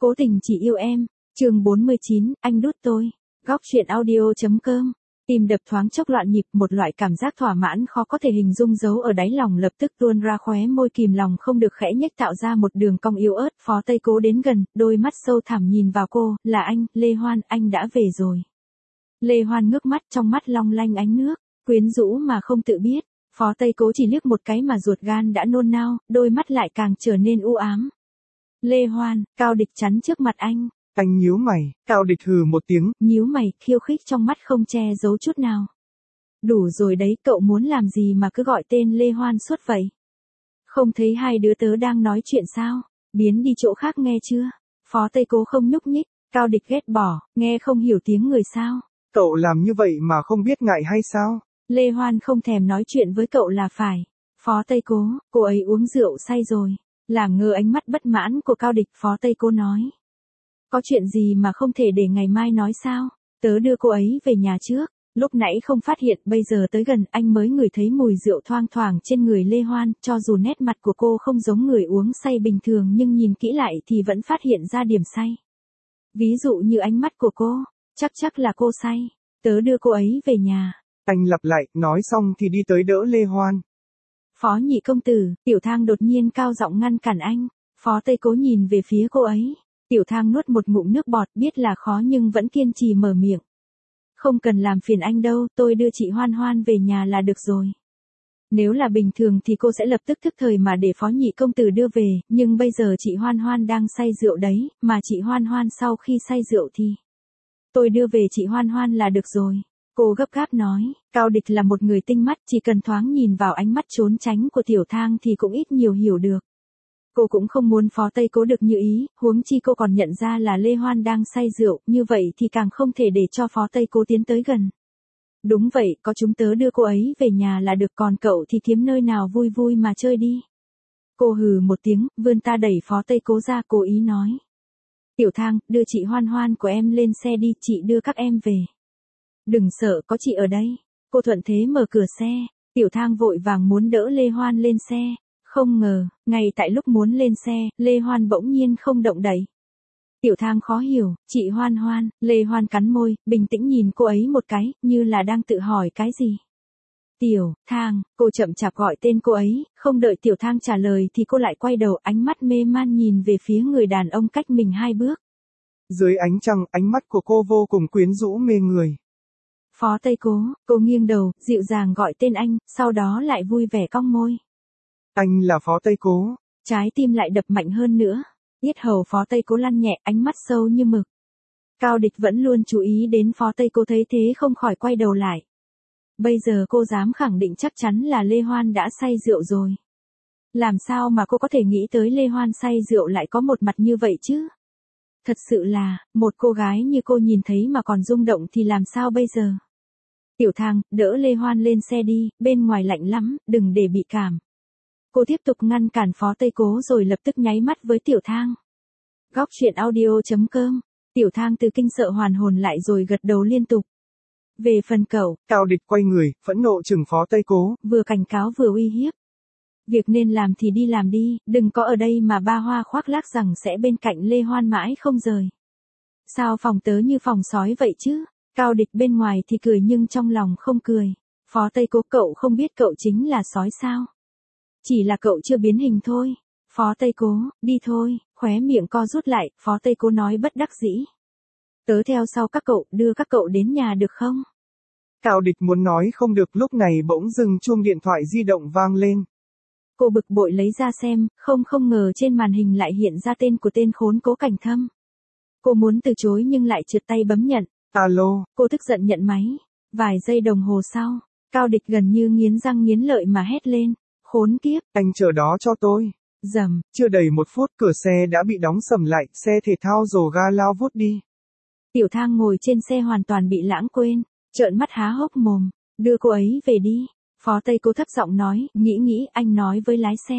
Cố tình chỉ yêu em. Chương 49, anh đút tôi. Góc truyện audio.com. Tim đập thoáng chốc loạn nhịp, một loại cảm giác thỏa mãn khó có thể hình dung giấu ở đáy lòng lập tức tuôn ra khóe môi, kìm lòng không được khẽ nhếch tạo ra một đường cong yếu ớt. Phó Tây Cố đến gần, đôi mắt sâu thẳm nhìn vào cô, là anh, Lê Hoan, anh đã về rồi. Lê Hoan ngước mắt, trong mắt long lanh ánh nước, quyến rũ mà không tự biết. Phó Tây Cố chỉ liếc một cái mà ruột gan đã nôn nao, đôi mắt lại càng trở nên u ám. Lê Hoan, Cao Địch chắn trước mặt anh. Anh nhíu mày, Cao Địch hừ một tiếng. Nhíu mày, khiêu khích trong mắt không che giấu chút nào. Đủ rồi đấy, cậu muốn làm gì mà cứ gọi tên Lê Hoan suốt vậy? Không thấy hai đứa tớ đang nói chuyện sao? Biến đi chỗ khác nghe chưa? Phó Tây Cố không nhúc nhích. Cao Địch ghét bỏ, nghe không hiểu tiếng người sao? Cậu làm như vậy mà không biết ngại hay sao? Lê Hoan không thèm nói chuyện với cậu là phải. Phó Tây Cố, cô ấy uống rượu say rồi. Làm ngơ ánh mắt bất mãn của Cao Địch, Phó Tây Cố nói. Có chuyện gì mà không thể để ngày mai nói sao? Tớ đưa cô ấy về nhà trước. Lúc nãy không phát hiện, bây giờ tới gần anh mới ngửi thấy mùi rượu thoang thoảng trên người Lê Hoan. Cho dù nét mặt của cô không giống người uống say bình thường nhưng nhìn kỹ lại thì vẫn phát hiện ra điểm say. Ví dụ như ánh mắt của cô, chắc là cô say. Tớ đưa cô ấy về nhà. Anh lặp lại, nói xong thì đi tới đỡ Lê Hoan. Phó Nhị công tử, Tiểu Thang đột nhiên cao giọng ngăn cản anh. Phó Tây Cố nhìn về phía cô ấy. Tiểu Thang nuốt một ngụm nước bọt, biết là khó nhưng vẫn kiên trì mở miệng. Không cần làm phiền anh đâu, tôi đưa chị Hoan Hoan về nhà là được rồi. Nếu là bình thường thì cô sẽ lập tức thức thời mà để Phó Nhị công tử đưa về, nhưng bây giờ chị Hoan Hoan đang say rượu đấy, mà chị Hoan Hoan sau khi say rượu thì tôi đưa về chị Hoan Hoan là được rồi. Cô gấp gáp nói. Cao Địch là một người tinh mắt, chỉ cần thoáng nhìn vào ánh mắt trốn tránh của Tiểu Thang thì cũng ít nhiều hiểu được. Cô cũng không muốn Phó Tây Cố được như ý, huống chi cô còn nhận ra là Lê Hoan đang say rượu, như vậy thì càng không thể để cho Phó Tây Cố tiến tới gần. Đúng vậy, có chúng tớ đưa cô ấy về nhà là được, còn cậu thì kiếm nơi nào vui vui mà chơi đi. Cô hừ một tiếng, vươn ta đẩy Phó Tây Cố ra, cố ý nói. Tiểu Thang, đưa chị Hoan Hoan của em lên xe đi, chị đưa các em về. Đừng sợ, có chị ở đây. Cô thuận thế mở cửa xe. Tiểu Thang vội vàng muốn đỡ Lê Hoan lên xe. Không ngờ, ngay tại lúc muốn lên xe, Lê Hoan bỗng nhiên không động đậy. Tiểu Thang khó hiểu, chị Hoan Hoan. Lê Hoan cắn môi, bình tĩnh nhìn cô ấy một cái, như là đang tự hỏi cái gì. Tiểu Thang, cô chậm chạp gọi tên cô ấy, không đợi Tiểu Thang trả lời thì cô lại quay đầu, ánh mắt mê man nhìn về phía người đàn ông cách mình 2 bước. Dưới ánh trăng, ánh mắt của cô vô cùng quyến rũ mê người. Phó Tây Cố, cô nghiêng đầu, dịu dàng gọi tên anh, sau đó lại vui vẻ cong môi. Anh là Phó Tây Cố. Trái tim lại đập mạnh hơn nữa. Yết hầu Phó Tây Cố lăn nhẹ, ánh mắt sâu như mực. Cao Địch vẫn luôn chú ý đến Phó Tây Cố, thấy thế không khỏi quay đầu lại. Bây giờ cô dám khẳng định chắc chắn là Lê Hoan đã say rượu rồi. Làm sao mà cô có thể nghĩ tới Lê Hoan say rượu lại có một mặt như vậy chứ? Thật sự là, một cô gái như cô nhìn thấy mà còn rung động thì làm sao bây giờ? Tiểu Thang, đỡ Lê Hoan lên xe đi, bên ngoài lạnh lắm, đừng để bị cảm. Cô tiếp tục ngăn cản Phó Tây Cố rồi lập tức nháy mắt với Tiểu Thang. Góc truyện audio.com. Tiểu Thang từ kinh sợ hoàn hồn lại rồi gật đầu liên tục. Về phần cậu, Cao Địch quay người, phẫn nộ chừng Phó Tây Cố. Vừa cảnh cáo vừa uy hiếp. Việc nên làm thì đi làm đi, đừng có ở đây mà ba hoa khoác lác rằng sẽ bên cạnh Lê Hoan mãi không rời. Sao phòng tớ như phòng sói vậy chứ? Cao Địch bên ngoài thì cười nhưng trong lòng không cười. Phó Tây Cố, cậu không biết cậu chính là sói sao? Chỉ là cậu chưa biến hình thôi. Phó Tây Cố, đi thôi, khóe miệng co rút lại, Phó Tây Cố nói bất đắc dĩ. Tớ theo sau các cậu, đưa các cậu đến nhà được không? Cao Địch muốn nói không được, lúc này bỗng dưng chuông điện thoại di động vang lên. Cô bực bội lấy ra xem, không ngờ trên màn hình lại hiện ra tên của tên khốn Cố Cảnh Thâm. Cô muốn từ chối nhưng lại trượt tay bấm nhận. Alo. Cô tức giận nhận máy. Vài giây đồng hồ sau, Cao Địch gần như nghiến răng nghiến lợi mà hét lên. Khốn kiếp. Anh chờ đó cho tôi. Rầm. Chưa đầy 1 phút cửa xe đã bị đóng sầm lại, xe thể thao rồ ga lao vút đi. Tiểu Thang ngồi trên xe hoàn toàn bị lãng quên, trợn mắt há hốc mồm. Đưa cô ấy về đi. Phó Tây Cố thấp giọng nói, nghĩ anh nói với lái xe.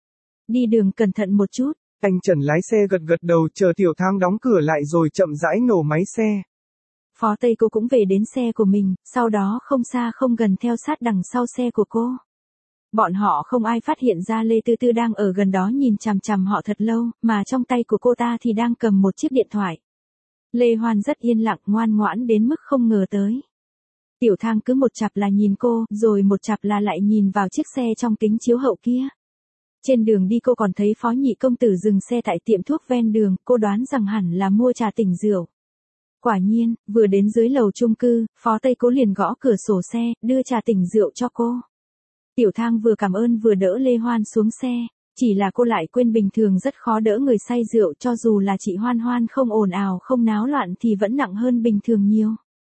Đi đường cẩn thận một chút. Anh Trần lái xe gật đầu chờ Tiểu Thang đóng cửa lại rồi chậm rãi nổ máy xe. Phó Tây Cố cũng về đến xe của mình, sau đó không xa không gần theo sát đằng sau xe của cô. Bọn họ không ai phát hiện ra Lê Tư Tư đang ở gần đó nhìn chằm chằm họ thật lâu, mà trong tay của cô ta thì đang cầm một chiếc điện thoại. Lê Hoan rất yên lặng, ngoan ngoãn đến mức không ngờ tới. Tiểu Thang cứ một chặp là nhìn cô, rồi một chặp là lại nhìn vào chiếc xe trong kính chiếu hậu kia. Trên đường đi cô còn thấy Phó Nhị công tử dừng xe tại tiệm thuốc ven đường, cô đoán rằng hẳn là mua trà tỉnh rượu. Quả nhiên, vừa đến dưới lầu chung cư, Phó Tây Cố liền gõ cửa sổ xe, đưa trà tỉnh rượu cho cô. Tiểu Thang vừa cảm ơn vừa đỡ Lê Hoan xuống xe, chỉ là cô lại quên bình thường rất khó đỡ người say rượu, cho dù là chị Hoan Hoan không ồn ào không náo loạn thì vẫn nặng hơn bình thường nhiều.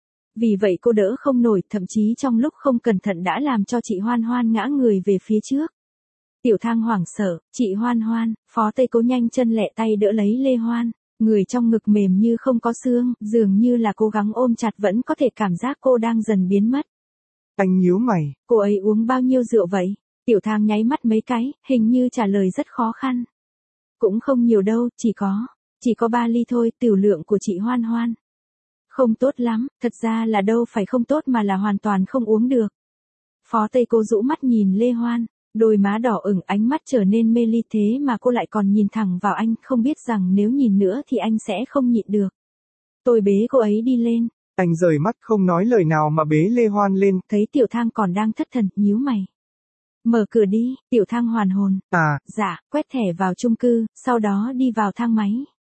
Vì vậy cô đỡ không nổi, thậm chí trong lúc không cẩn thận đã làm cho chị Hoan Hoan ngã người về phía trước. Tiểu Thang hoảng sợ, chị Hoan Hoan, Phó Tây Cố nhanh chân lẹ tay đỡ lấy Lê Hoan, người trong ngực mềm như không có xương, dường như là cố gắng ôm chặt vẫn có thể cảm giác cô đang dần biến mất. Anh nhíu mày. Cô ấy uống bao nhiêu rượu vậy? Tiểu Thang nháy mắt mấy cái, hình như trả lời rất khó khăn. Cũng không nhiều đâu, chỉ có 3 ly thôi, tiểu lượng của chị Hoan Hoan. Không tốt lắm, thật ra là đâu phải không tốt mà là hoàn toàn không uống được. Phó Tây Cố rũ mắt nhìn Lê Hoan, đôi má đỏ ửng, ánh mắt trở nên mê ly, thế mà cô lại còn nhìn thẳng vào anh, không biết rằng nếu nhìn nữa thì anh sẽ không nhịn được. Tôi bế cô ấy đi lên. Anh rời mắt không nói lời nào mà bế Lê Hoan lên. Thấy Tiểu Thang còn đang thất thần, nhíu mày. Mở cửa đi, Tiểu Thang hoàn hồn. Dạ, quét thẻ vào chung cư, sau đó đi vào thang máy.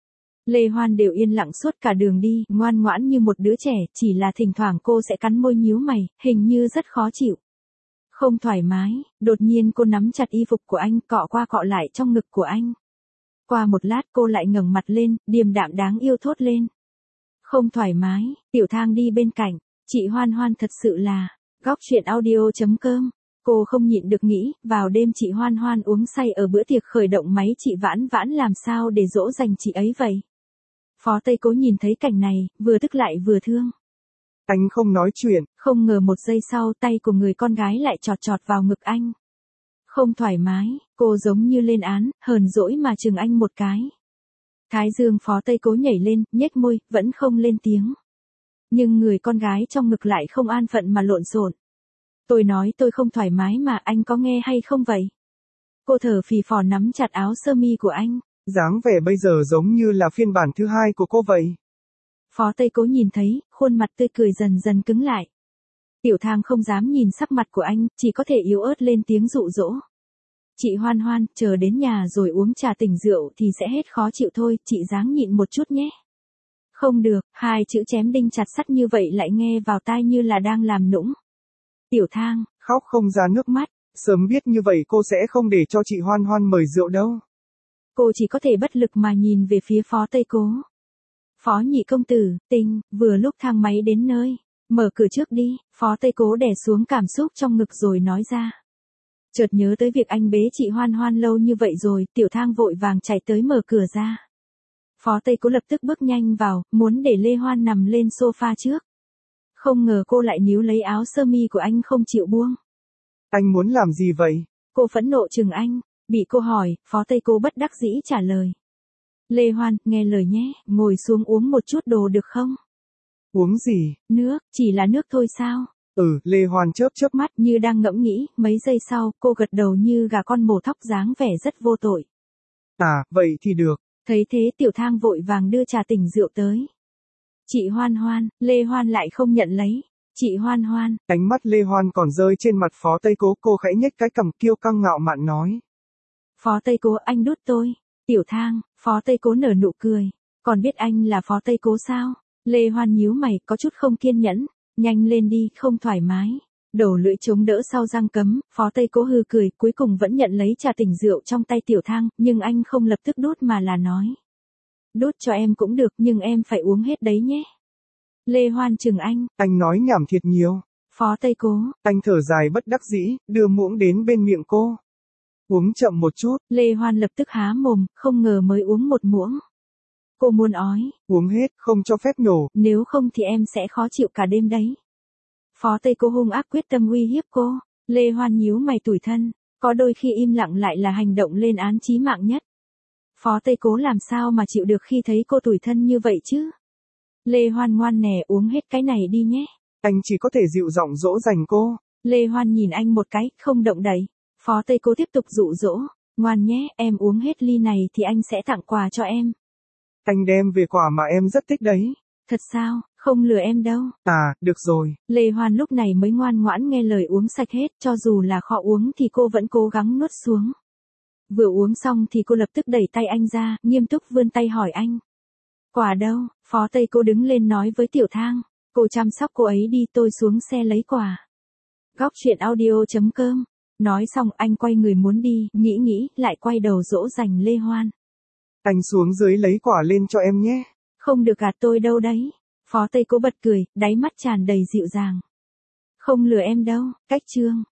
Lê Hoan đều yên lặng suốt cả đường đi, ngoan ngoãn như một đứa trẻ, chỉ là thỉnh thoảng cô sẽ cắn môi nhíu mày, hình như rất khó chịu. Không thoải mái, đột nhiên cô nắm chặt y phục của anh, cọ qua cọ lại trong ngực của anh. Qua một lát cô lại ngẩng mặt lên, điềm đạm đáng yêu thốt lên. Không thoải mái. Tiểu Thang đi bên cạnh, chị Hoan Hoan thật sự là, góc truyện audio.com. Cô không nhịn được nghĩ, vào đêm chị Hoan Hoan uống say ở bữa tiệc khởi động máy, chị Vãn Vãn làm sao để dỗ dành chị ấy vậy? Phó Tây Cố nhìn thấy cảnh này, vừa tức lại vừa thương. Anh không nói chuyện. Không ngờ một giây sau tay của người con gái lại chọt chọt vào ngực anh. Không thoải mái, cô giống như lên án, hờn dỗi mà chừng anh một cái. Thái dương Phó Tây Cố nhảy lên, nhếch môi, vẫn không lên tiếng. Nhưng người con gái trong ngực lại không an phận mà lộn xộn. Tôi nói tôi không thoải mái mà, anh có nghe hay không vậy? Cô thở phì phò nắm chặt áo sơ mi của anh. Dáng vẻ bây giờ giống như là phiên bản thứ 2 của cô vậy. Phó Tây Cố nhìn thấy, khuôn mặt tươi cười dần dần cứng lại. Tiểu Thang không dám nhìn sắc mặt của anh, chỉ có thể yếu ớt lên tiếng dụ dỗ. Chị Hoan Hoan, chờ đến nhà rồi uống trà tỉnh rượu thì sẽ hết khó chịu thôi, chị ráng nhịn một chút nhé. Không được, 2 chữ chém đinh chặt sắt như vậy lại nghe vào tai như là đang làm nũng. Tiểu Thang, khóc không ra nước mắt, sớm biết như vậy cô sẽ không để cho chị Hoan Hoan mời rượu đâu. Cô chỉ có thể bất lực mà nhìn về phía Phó Tây Cố. Phó Nhị công tử, vừa lúc thang máy đến nơi. Mở cửa trước đi, Phó Tây Cố đè xuống cảm xúc trong ngực rồi nói ra. Chợt nhớ tới việc anh bế chị Hoan Hoan lâu như vậy rồi, Tiểu Thang vội vàng chạy tới mở cửa ra. Phó Tây Cố lập tức bước nhanh vào, muốn để Lê Hoan nằm lên sofa trước. Không ngờ cô lại níu lấy áo sơ mi của anh không chịu buông. Anh muốn làm gì vậy? Cô phẫn nộ chừng anh, bị cô hỏi, Phó Tây Cố bất đắc dĩ trả lời. Lê Hoan, nghe lời nhé, ngồi xuống uống một chút đồ được không? Uống gì? Nước, chỉ là nước thôi sao? Lê Hoan chớp mắt như đang ngẫm nghĩ, mấy giây sau, cô gật đầu như gà con mổ thóc dáng vẻ rất vô tội. Vậy thì được. Thấy thế Tiểu Thang vội vàng đưa trà tỉnh rượu tới. Chị Hoan Hoan, Lê Hoan lại không nhận lấy. Chị Hoan Hoan. Ánh mắt Lê Hoan còn rơi trên mặt Phó Tây Cố, cô khẽ nhếch cái cằm kiêu căng ngạo mạn nói. Phó Tây Cố, anh đút tôi. Tiểu Thang, Phó Tây Cố nở nụ cười. Còn biết anh là Phó Tây Cố sao? Lê Hoan nhíu mày, có chút không kiên nhẫn. Nhanh lên đi, không thoải mái. Đầu lưỡi chống đỡ sau răng cấm, Phó Tây Cố hừ cười, cuối cùng vẫn nhận lấy trà tỉnh rượu trong tay Tiểu Thang, nhưng anh không lập tức đút mà là nói. Đút cho em cũng được, nhưng em phải uống hết đấy nhé. Lê Hoan chừng anh. Anh nói nhảm thiệt nhiều. Phó Tây Cố. Anh thở dài bất đắc dĩ, đưa muỗng đến bên miệng cô. Uống chậm một chút. Lê Hoan lập tức há mồm, không ngờ mới uống một muỗng. Cô muốn ói. Uống hết, không cho phép nhổ. Nếu không thì em sẽ khó chịu cả đêm đấy. Phó Tây Cố hung ác quyết tâm uy hiếp cô. Lê Hoan nhíu mày tủi thân. Có đôi khi im lặng lại là hành động lên án chí mạng nhất. Phó Tây Cố làm sao mà chịu được khi thấy cô tủi thân như vậy chứ? Lê Hoan ngoan nè, uống hết cái này đi nhé. Anh chỉ có thể dịu giọng dỗ dành cô. Lê Hoan nhìn anh một cái, không động đậy. Phó Tây Cố tiếp tục dụ dỗ, ngoan nhé, em uống hết ly này thì anh sẽ tặng quà cho em. Anh đem về quà mà em rất thích đấy. Thật sao, không lừa em đâu. À, được rồi. Lê Hoan lúc này mới ngoan ngoãn nghe lời uống sạch hết, cho dù là khó uống thì cô vẫn cố gắng nuốt xuống. Vừa uống xong thì cô lập tức đẩy tay anh ra, nghiêm túc vươn tay hỏi anh. Quà đâu? Phó Tây Cố đứng lên nói với Tiểu Thang. Cô chăm sóc cô ấy đi, tôi xuống xe lấy quà. Góc truyện audio.com. Nói xong anh quay người muốn đi, nghĩ, lại quay đầu dỗ dành Lê Hoan. Anh xuống dưới lấy quà lên cho em nhé. Không được gạt tôi đâu đấy. Phó Tây Cố bật cười, đáy mắt tràn đầy dịu dàng. Không lừa em đâu, cách chương.